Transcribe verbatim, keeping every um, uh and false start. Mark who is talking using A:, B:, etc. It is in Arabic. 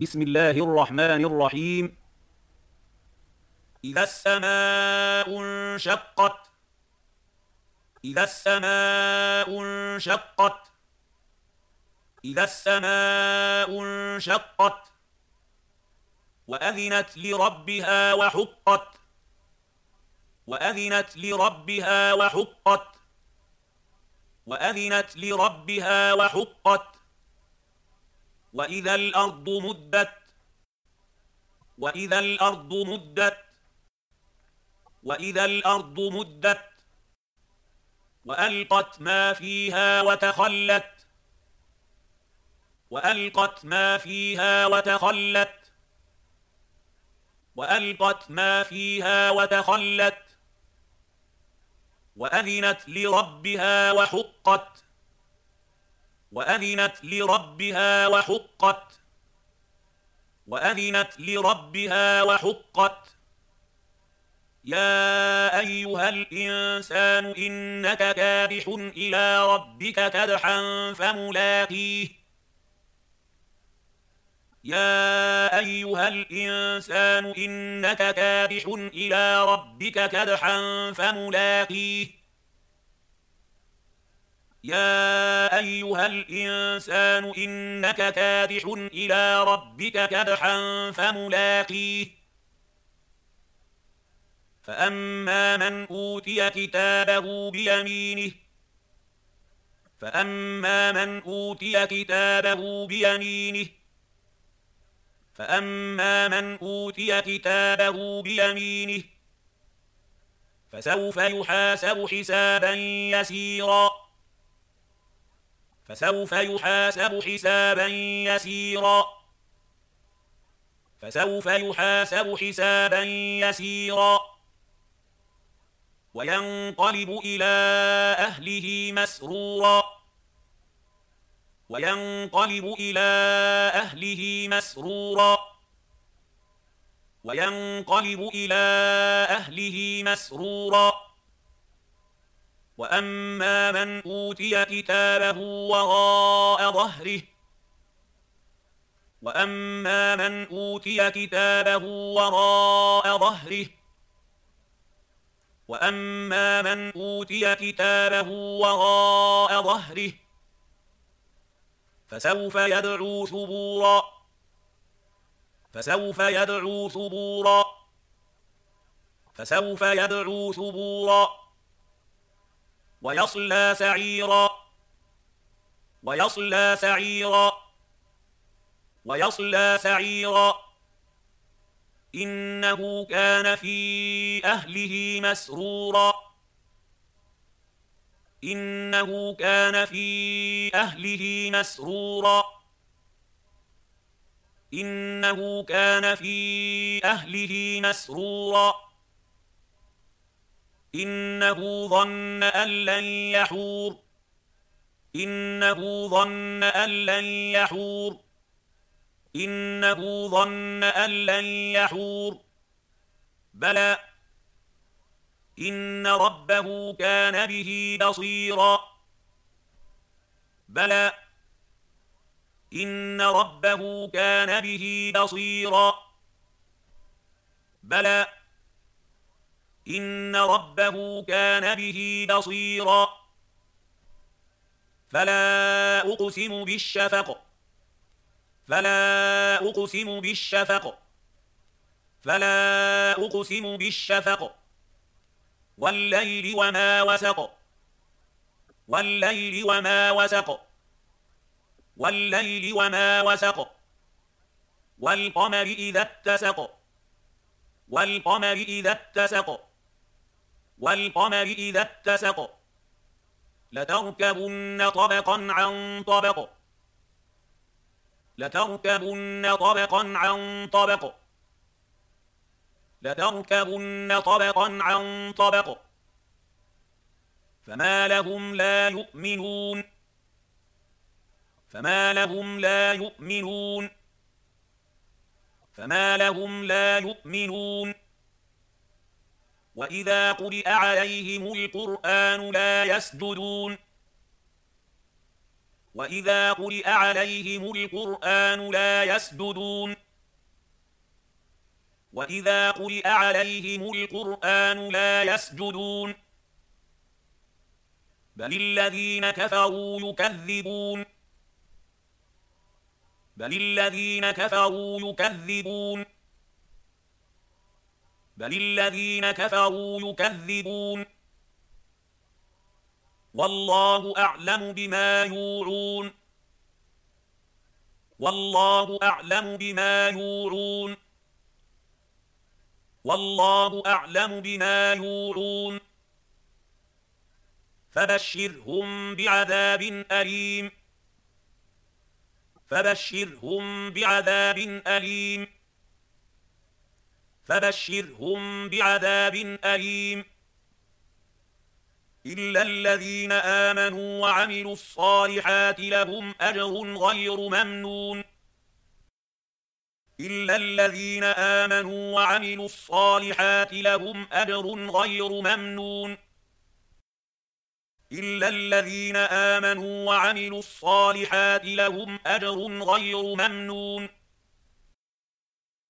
A: بسم الله الرحمن الرحيم. إذا السماء انشقت إذا السماء انشقت إذا السماء انشقت وأذنت لربها وحقت وأذنت لربها وحقت وأذنت لربها وحقت وإذا الأرض مدت وإذا الأرض مدت وإذا الأرض مدت وألقت ما فيها وتخلت وألقت ما فيها وتخلت وألقت ما فيها وتخلت وأذنت لربها وحقت وأذنت لربها وحقت وأذنت لربها وحقت يا أيها الإنسان إنك كادح إلى ربك كدحا فملاقيه يا أيها الإنسان إنك كادح إلى ربك كدحا فملاقيه يا أيها الإنسان إنك كادح إلى ربك كدحا فملاقيه فأما من أوتي كتابه بيمينه فأما من أوتي كتابه بيمينه فأما من أوتي كتابه بيمينه فسوف يحاسب حسابا يسيرا فسوف يحاسب حسابا يسيرا فسوف يحاسب حسابا يسيرا وينقلب إلى أهله مسرورا وينقلب إلى أهله مسرورا وينقلب إلى أهله مسرورا وأما من أوتي كتابه وراء ظهره وأما من أوتي كتابه وراء ظهره وأما من أوتي كتابه وراء ظهره فسوف يدعو ثبورا فسوف يدعو ثبورا فسوف يدعو ثبورا ويصلى سعيرا ويصلى سعيرا ويصلى سعيرا إنه كان في أهله مسرورا إنه كان في أهله مسرورا إنه كان في أهله مسرورا إنه ظن أن لن يحور إنه ظن أن لن يحور إنه ظن أن لن يحور بلى إن ربه كان به بصيرا بلى إن ربه كان به بصيرا بلى إن ربه كان به بصيرا فلا أقسم بالشفق فلا أقسم بالشفق فلا أقسم بالشفق والليل وما وسق والليل وما وسق والليل وما وسق والقمر إذا اتسق والقمر إذا اتسق والقمر إذا اتسق لتركبن طبقا عن طبق لتركبن طبقا عن طبق لتركبن طبقا عن طبق فما لهم لا يؤمنون فما لهم لا يؤمنون فما لهم لا يؤمنون وإذا قرئ عليهم القرآن لا يسجدون وإذا قرئ عليهم القرآن لا يسجدون وإذا قرئ عليهم القرآن لا يسجدون بل الذين كفروا يكذبون بل الذين كفروا يكذبون بل الذين كفروا يكذبون والله أعلم بما يوعون والله أعلم بما يوعون والله أعلم بما يوعون فبشرهم بعذاب أليم فبشرهم بعذاب أليم فبشرهم بعذاب أليم إلا الذين آمنوا وعملوا الصالحات لهم أجر غير ممنون إلا الذين آمنوا وعملوا الصالحات لهم أجر غير ممنون إلا الذين آمنوا وعملوا الصالحات لهم أجر غير ممنون